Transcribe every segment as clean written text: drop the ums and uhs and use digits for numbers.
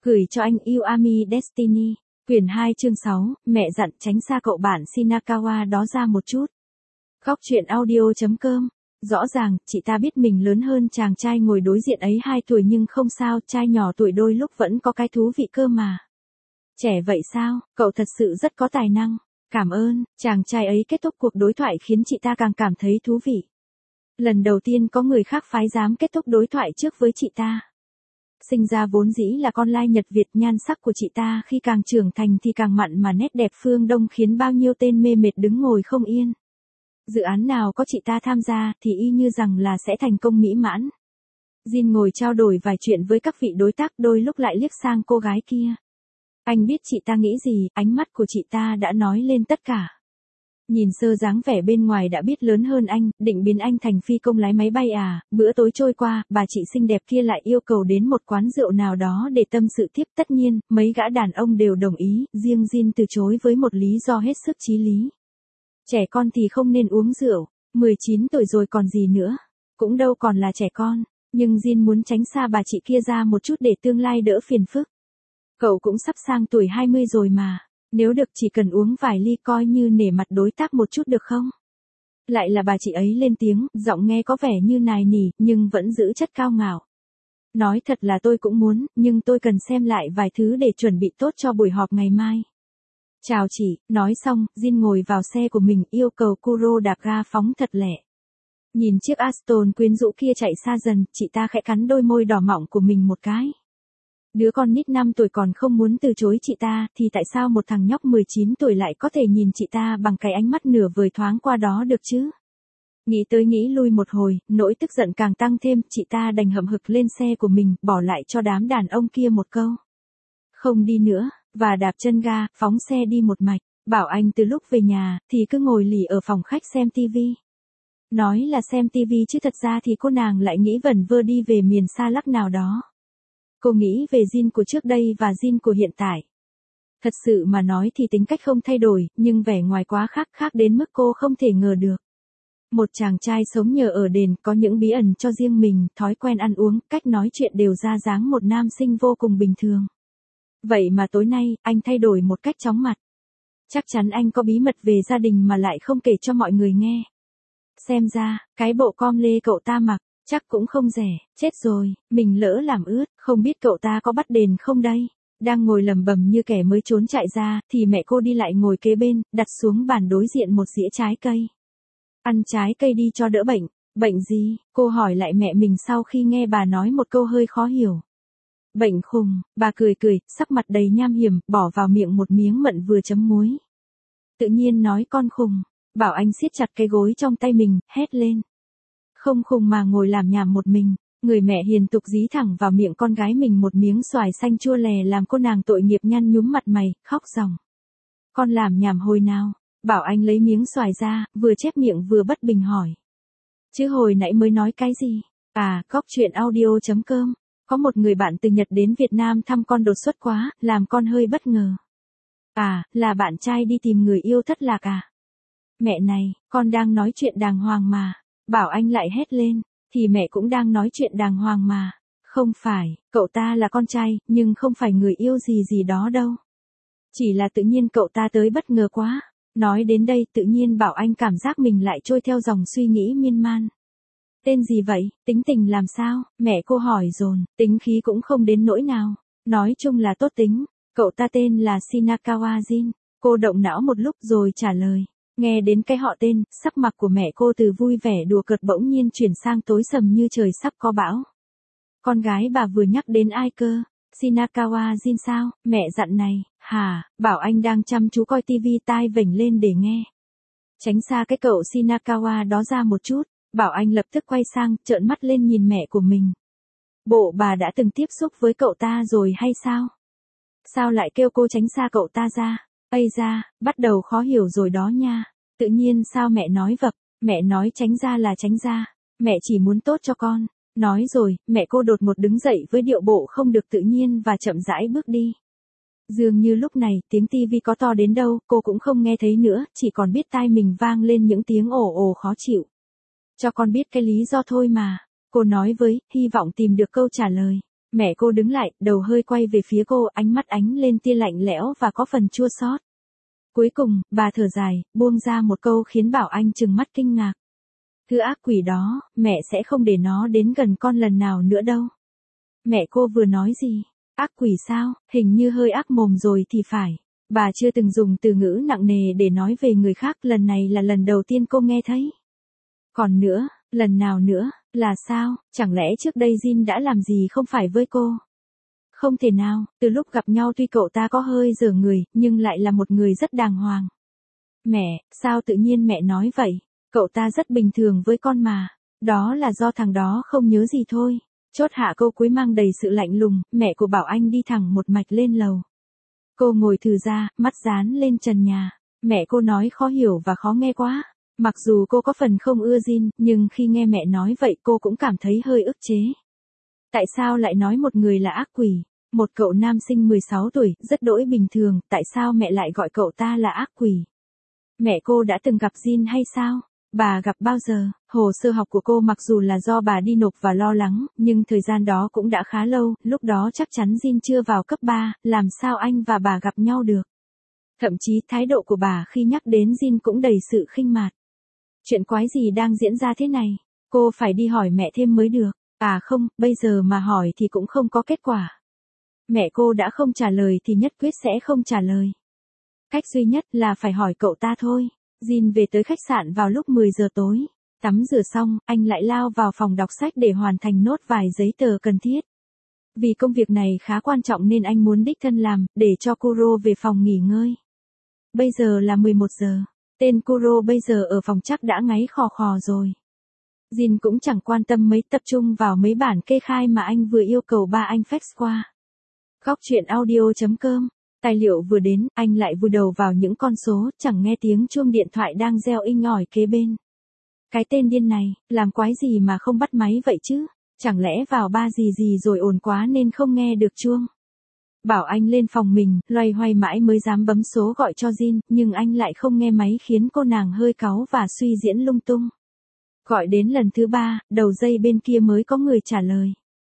Gửi cho anh yêu Ami Destiny. Quyển 2 chương 6, mẹ dặn tránh xa cậu bạn Shinakawa đó ra một chút. Góc truyện audio.com. Rõ ràng, chị ta biết mình lớn hơn chàng trai ngồi đối diện ấy 2 tuổi nhưng không sao, trai nhỏ tuổi đôi lúc vẫn có cái thú vị cơ mà. Trẻ vậy sao, cậu thật sự rất có tài năng. Cảm ơn, chàng trai ấy kết thúc cuộc đối thoại khiến chị ta càng cảm thấy thú vị. Lần đầu tiên có người khác phái dám kết thúc đối thoại trước với chị ta. Sinh ra vốn dĩ là con lai Nhật Việt, nhan sắc của chị ta khi càng trưởng thành thì càng mặn mà nét đẹp phương Đông khiến bao nhiêu tên mê mệt đứng ngồi không yên. Dự án nào có chị ta tham gia thì y như rằng là sẽ thành công mỹ mãn. Jin ngồi trao đổi vài chuyện với các vị đối tác, đôi lúc lại liếc sang cô gái kia. Anh biết chị ta nghĩ gì, ánh mắt của chị ta đã nói lên tất cả. Nhìn sơ dáng vẻ bên ngoài đã biết lớn hơn anh, định biến anh thành phi công lái máy bay à. Bữa tối trôi qua, bà chị xinh đẹp kia lại yêu cầu đến một quán rượu nào đó để tâm sự tiếp. Tất nhiên, mấy gã đàn ông đều đồng ý, riêng Jin từ chối với một lý do hết sức chí lý. Trẻ con thì không nên uống rượu, 19 tuổi rồi còn gì nữa, cũng đâu còn là trẻ con. Nhưng Jin muốn tránh xa bà chị kia ra một chút để tương lai đỡ phiền phức. Cậu cũng sắp sang tuổi 20 rồi mà. Nếu được chỉ cần uống vài ly coi như nể mặt đối tác một chút được không? Lại là bà chị ấy lên tiếng, giọng nghe có vẻ như nài nỉ, nhưng vẫn giữ chất cao ngạo. Nói thật là tôi cũng muốn, nhưng tôi cần xem lại vài thứ để chuẩn bị tốt cho buổi họp ngày mai. Chào chị, nói xong, Jin ngồi vào xe của mình, yêu cầu Kuro đạp ga phóng thật lẹ. Nhìn chiếc Aston quyến rũ kia chạy xa dần, chị ta khẽ cắn đôi môi đỏ mọng của mình một cái. Đứa con nít 5 tuổi còn không muốn từ chối chị ta, thì tại sao một thằng nhóc 19 tuổi lại có thể nhìn chị ta bằng cái ánh mắt nửa vời thoáng qua đó được chứ? Nghĩ tới nghĩ lui một hồi, nỗi tức giận càng tăng thêm, chị ta đành hậm hực lên xe của mình, bỏ lại cho đám đàn ông kia một câu. Không đi nữa, và đạp chân ga, phóng xe đi một mạch, bảo anh từ lúc về nhà, thì cứ ngồi lì ở phòng khách xem tivi. Nói là xem tivi chứ thật ra thì cô nàng lại nghĩ vẩn vơ đi về miền xa lắc nào đó. Cô nghĩ về Jin của trước đây và Jin của hiện tại. Thật sự mà nói thì tính cách không thay đổi, nhưng vẻ ngoài quá khác đến mức cô không thể ngờ được. Một chàng trai sống nhờ ở đền, có những bí ẩn cho riêng mình, thói quen ăn uống, cách nói chuyện đều ra dáng một nam sinh vô cùng bình thường. Vậy mà tối nay, anh thay đổi một cách chóng mặt. Chắc chắn anh có bí mật về gia đình mà lại không kể cho mọi người nghe. Xem ra, cái bộ com lê cậu ta mặc, chắc cũng không rẻ. Chết rồi, mình lỡ làm ướt, không biết cậu ta có bắt đền không đây. Đang ngồi lẩm bẩm như kẻ mới trốn chạy ra, thì mẹ cô đi lại ngồi kế bên, đặt xuống bàn đối diện một dĩa trái cây. Ăn trái cây đi cho đỡ bệnh. Bệnh gì? Cô hỏi lại mẹ mình sau khi nghe bà nói một câu hơi khó hiểu. Bệnh khùng, bà cười, sắc mặt đầy nham hiểm, bỏ vào miệng một miếng mận vừa chấm muối. Tự nhiên nói con khùng, bảo anh siết chặt cái gối trong tay mình, hét lên. Không khùng mà ngồi làm nhảm một mình, người mẹ hiền tục dí thẳng vào miệng con gái mình một miếng xoài xanh chua lè làm cô nàng tội nghiệp nhăn nhúm mặt mày, khóc ròng. Con làm nhảm hồi nào? Bảo anh lấy miếng xoài ra, vừa chép miệng vừa bất bình hỏi. Chứ hồi nãy mới nói cái gì? À, góc truyện audio.com. Có một người bạn từ Nhật đến Việt Nam thăm con đột xuất quá, làm con hơi bất ngờ. À, là bạn trai đi tìm người yêu thất lạc à? Mẹ này, con đang nói chuyện đàng hoàng mà. Bảo anh lại hét lên, thì mẹ cũng đang nói chuyện đàng hoàng mà. Không phải, cậu ta là con trai, nhưng không phải người yêu gì đó đâu. Chỉ là tự nhiên cậu ta tới bất ngờ quá. Nói đến đây tự nhiên Bảo Anh cảm giác mình lại trôi theo dòng suy nghĩ miên man. Tên gì vậy, tính tình làm sao, mẹ cô hỏi dồn, tính khí cũng không đến nỗi nào. Nói chung là tốt tính, cậu ta tên là Shinakawa Jin. Cô động não một lúc rồi trả lời. Nghe đến cái họ tên, sắc mặt của mẹ cô từ vui vẻ đùa cợt bỗng nhiên chuyển sang tối sầm như trời sắp có bão. Con gái bà vừa nhắc đến ai cơ? Shinakawa Jin sao? Mẹ dặn này, hả? Bảo Anh đang chăm chú coi tivi, tai vểnh lên để nghe. Tránh xa cái cậu Shinakawa đó ra một chút. Bảo Anh lập tức quay sang, trợn mắt lên nhìn mẹ của mình. Bộ bà đã từng tiếp xúc với cậu ta rồi hay sao? Sao lại kêu cô tránh xa cậu ta ra? Ây da, bắt đầu khó hiểu rồi đó nha. Tự nhiên sao mẹ nói vập, mẹ nói tránh ra là tránh ra. Mẹ chỉ muốn tốt cho con. Nói rồi, mẹ cô đột ngột đứng dậy với điệu bộ không được tự nhiên và chậm rãi bước đi. Dường như lúc này, tiếng tivi có to đến đâu, cô cũng không nghe thấy nữa, chỉ còn biết tai mình vang lên những tiếng ồ ồ khó chịu. Cho con biết cái lý do thôi mà. Cô nói với, hy vọng tìm được câu trả lời. Mẹ cô đứng lại, đầu hơi quay về phía cô, ánh mắt ánh lên tia lạnh lẽo và có phần chua xót. Cuối cùng, bà thở dài, buông ra một câu khiến Bảo Anh trừng mắt kinh ngạc. Thứ ác quỷ đó, mẹ sẽ không để nó đến gần con lần nào nữa đâu. Mẹ cô vừa nói gì? Ác quỷ sao? Hình như hơi ác mồm rồi thì phải. Bà chưa từng dùng từ ngữ nặng nề để nói về người khác, lần này là lần đầu tiên cô nghe thấy. Còn nữa, lần nào nữa, là sao? Chẳng lẽ trước đây Jin đã làm gì không phải với cô? Không thể nào, từ lúc gặp nhau tuy cậu ta có hơi dở người, nhưng lại là một người rất đàng hoàng. Mẹ, sao tự nhiên mẹ nói vậy? Cậu ta rất bình thường với con mà. Đó là do thằng đó không nhớ gì thôi. Chốt hạ câu cuối mang đầy sự lạnh lùng, mẹ của Bảo Anh đi thẳng một mạch lên lầu. Cô ngồi thừ ra, mắt dán lên trần nhà. Mẹ cô nói khó hiểu và khó nghe quá. Mặc dù cô có phần không ưa Jin, nhưng khi nghe mẹ nói vậy cô cũng cảm thấy hơi ức chế. Tại sao lại nói một người là ác quỷ? Một cậu nam sinh 16 tuổi, rất đỗi bình thường, tại sao mẹ lại gọi cậu ta là ác quỷ? Mẹ cô đã từng gặp Jin hay sao? Bà gặp bao giờ? Hồ sơ học của cô mặc dù là do bà đi nộp và lo lắng, nhưng thời gian đó cũng đã khá lâu, lúc đó chắc chắn Jin chưa vào cấp 3, làm sao anh và bà gặp nhau được? Thậm chí thái độ của bà khi nhắc đến Jin cũng đầy sự khinh mạt. Chuyện quái gì đang diễn ra thế này? Cô phải đi hỏi mẹ thêm mới được. À không, bây giờ mà hỏi thì cũng không có kết quả. Mẹ cô đã không trả lời thì nhất quyết sẽ không trả lời. Cách duy nhất là phải hỏi cậu ta thôi. Jin về tới khách sạn vào lúc 10 giờ tối. Tắm rửa xong, anh lại lao vào phòng đọc sách để hoàn thành nốt vài giấy tờ cần thiết. Vì công việc này khá quan trọng nên anh muốn đích thân làm, để cho Kuro về phòng nghỉ ngơi. Bây giờ là 11 giờ. Tên Kuro bây giờ ở phòng chắc đã ngáy khò khò rồi. Jin cũng chẳng quan tâm mấy, tập trung vào mấy bản kê khai mà anh vừa yêu cầu ba anh fax qua. Góc truyện audio.com. Tài liệu vừa đến, anh lại vùi đầu vào những con số, chẳng nghe tiếng chuông điện thoại đang reo inh ỏi kế bên. Cái tên điên này, làm quái gì mà không bắt máy vậy chứ? Chẳng lẽ vào ba gì rồi ồn quá nên không nghe được chuông? Bảo Anh lên phòng mình, loay hoay mãi mới dám bấm số gọi cho Jin, nhưng anh lại không nghe máy khiến cô nàng hơi cáu và suy diễn lung tung. Gọi đến lần thứ 3, đầu dây bên kia mới có người trả lời.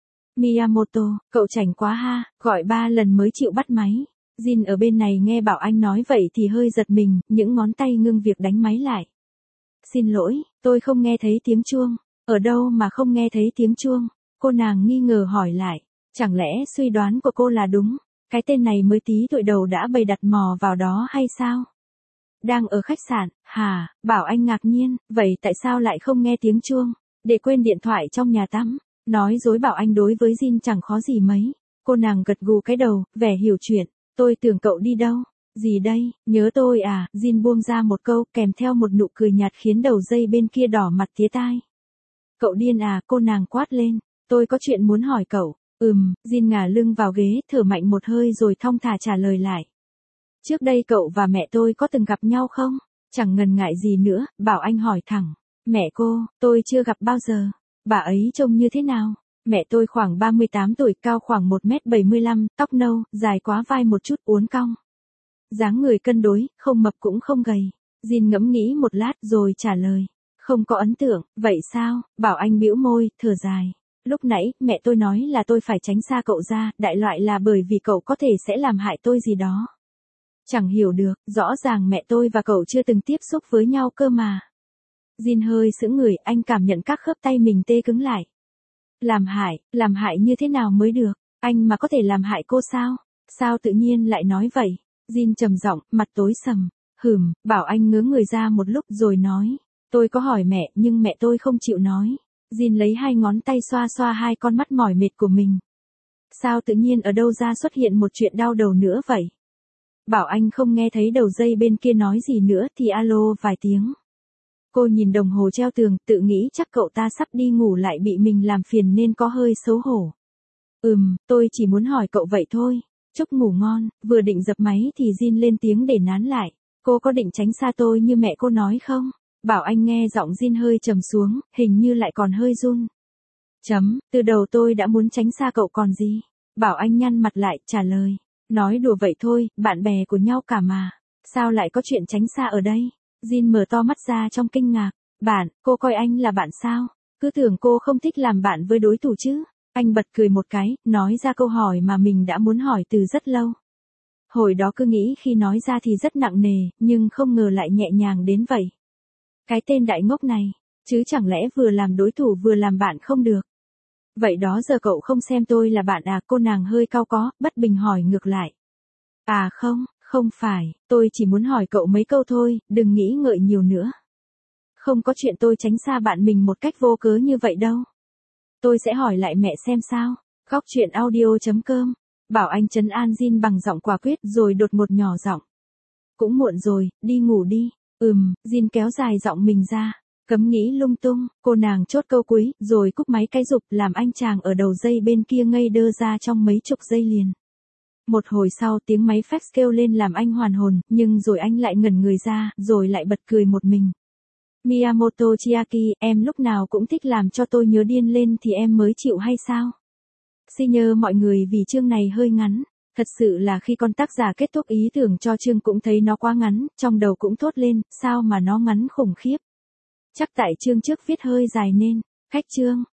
Miyamoto, cậu chảnh quá ha, gọi 3 lần mới chịu bắt máy. Jin ở bên này nghe Bảo Anh nói vậy thì hơi giật mình, những ngón tay ngưng việc đánh máy lại. Xin lỗi, tôi không nghe thấy tiếng chuông. Ở đâu mà không nghe thấy tiếng chuông? Cô nàng nghi ngờ hỏi lại. Chẳng lẽ suy đoán của cô là đúng? Cái tên này mới tí tuổi đầu đã bày đặt mò vào đó hay sao? Đang ở khách sạn, hả? Bảo Anh ngạc nhiên, vậy tại sao lại không nghe tiếng chuông? Để quên điện thoại trong nhà tắm. Nói dối Bảo Anh đối với Jin chẳng khó gì mấy. Cô nàng gật gù cái đầu, vẻ hiểu chuyện. Tôi tưởng cậu đi đâu? Gì đây, nhớ tôi à? Jin buông ra một câu kèm theo một nụ cười nhạt khiến đầu dây bên kia đỏ mặt tía tai. Cậu điên à? Cô nàng quát lên. Tôi có chuyện muốn hỏi cậu. Jin ngả lưng vào ghế, thở mạnh một hơi rồi thong thả trả lời lại. Trước đây cậu và mẹ tôi có từng gặp nhau không? Chẳng ngần ngại gì nữa, Bảo Anh hỏi thẳng. Mẹ cô, tôi chưa gặp bao giờ. Bà ấy trông như thế nào? Mẹ tôi khoảng 38 tuổi, cao khoảng 1m75, tóc nâu, dài quá vai một chút, uốn cong. Dáng người cân đối, không mập cũng không gầy. Jin ngẫm nghĩ một lát rồi trả lời. Không có ấn tượng, vậy sao? Bảo Anh bĩu môi, thở dài. Lúc nãy, mẹ tôi nói là tôi phải tránh xa cậu ra, đại loại là bởi vì cậu có thể sẽ làm hại tôi gì đó. Chẳng hiểu được, rõ ràng mẹ tôi và cậu chưa từng tiếp xúc với nhau cơ mà. Jin hơi sững người, anh cảm nhận các khớp tay mình tê cứng lại. Làm hại như thế nào mới được? Anh mà có thể làm hại cô sao? Sao tự nhiên lại nói vậy? Jin trầm giọng, mặt tối sầm. Bảo Anh ngớ người ra một lúc rồi nói. Tôi có hỏi mẹ nhưng mẹ tôi không chịu nói. Jin lấy hai ngón tay xoa xoa hai con mắt mỏi mệt của mình. Sao tự nhiên ở đâu ra xuất hiện một chuyện đau đầu nữa vậy? Bảo Anh không nghe thấy đầu dây bên kia nói gì nữa thì alo vài tiếng. Cô nhìn đồng hồ treo tường, tự nghĩ chắc cậu ta sắp đi ngủ lại bị mình làm phiền nên có hơi xấu hổ. Tôi chỉ muốn hỏi cậu vậy thôi. Chúc ngủ ngon. Vừa định dập máy thì Jin lên tiếng để nán lại. Cô có định tránh xa tôi như mẹ cô nói không? Bảo Anh nghe giọng Jin hơi trầm xuống, hình như lại còn hơi run. Từ đầu tôi đã muốn tránh xa cậu còn gì? Bảo Anh nhăn mặt lại, trả lời. Nói đùa vậy thôi, bạn bè của nhau cả mà. Sao lại có chuyện tránh xa ở đây? Jin mở to mắt ra trong kinh ngạc. Bạn, cô coi anh là bạn sao? Cứ tưởng cô không thích làm bạn với đối thủ chứ. Anh bật cười một cái, nói ra câu hỏi mà mình đã muốn hỏi từ rất lâu. Hồi đó cứ nghĩ khi nói ra thì rất nặng nề, nhưng không ngờ lại nhẹ nhàng đến vậy. Cái tên đại ngốc này, chứ chẳng lẽ vừa làm đối thủ vừa làm bạn không được. Vậy đó giờ cậu không xem tôi là bạn à? Cô nàng hơi cau có, bất bình hỏi ngược lại. À không, không phải, tôi chỉ muốn hỏi cậu mấy câu thôi, đừng nghĩ ngợi nhiều nữa. Không có chuyện tôi tránh xa bạn mình một cách vô cớ như vậy đâu. Tôi sẽ hỏi lại mẹ xem sao. Góc chuyện audio.com. Bảo Anh trấn an Jin bằng giọng quả quyết rồi đột ngột nhỏ giọng. Cũng muộn rồi, đi ngủ đi. Jin kéo dài giọng mình ra. Cấm nghĩ lung tung, cô nàng chốt câu cuối, rồi cúp máy cái rụp làm anh chàng ở đầu dây bên kia ngây đơ ra trong mấy chục giây liền. Một hồi sau tiếng máy fax kêu lên làm anh hoàn hồn, nhưng rồi anh lại ngẩn người ra, rồi lại bật cười một mình. Miyamoto Chiaki, em lúc nào cũng thích làm cho tôi nhớ điên lên thì em mới chịu hay sao? Xin nhờ mọi người vì chương này hơi ngắn. Thật sự là khi con tác giả kết thúc ý tưởng cho chương cũng thấy nó quá ngắn, trong đầu cũng thốt lên, sao mà nó ngắn khủng khiếp. Chắc tại chương trước viết hơi dài nên. Khách chương.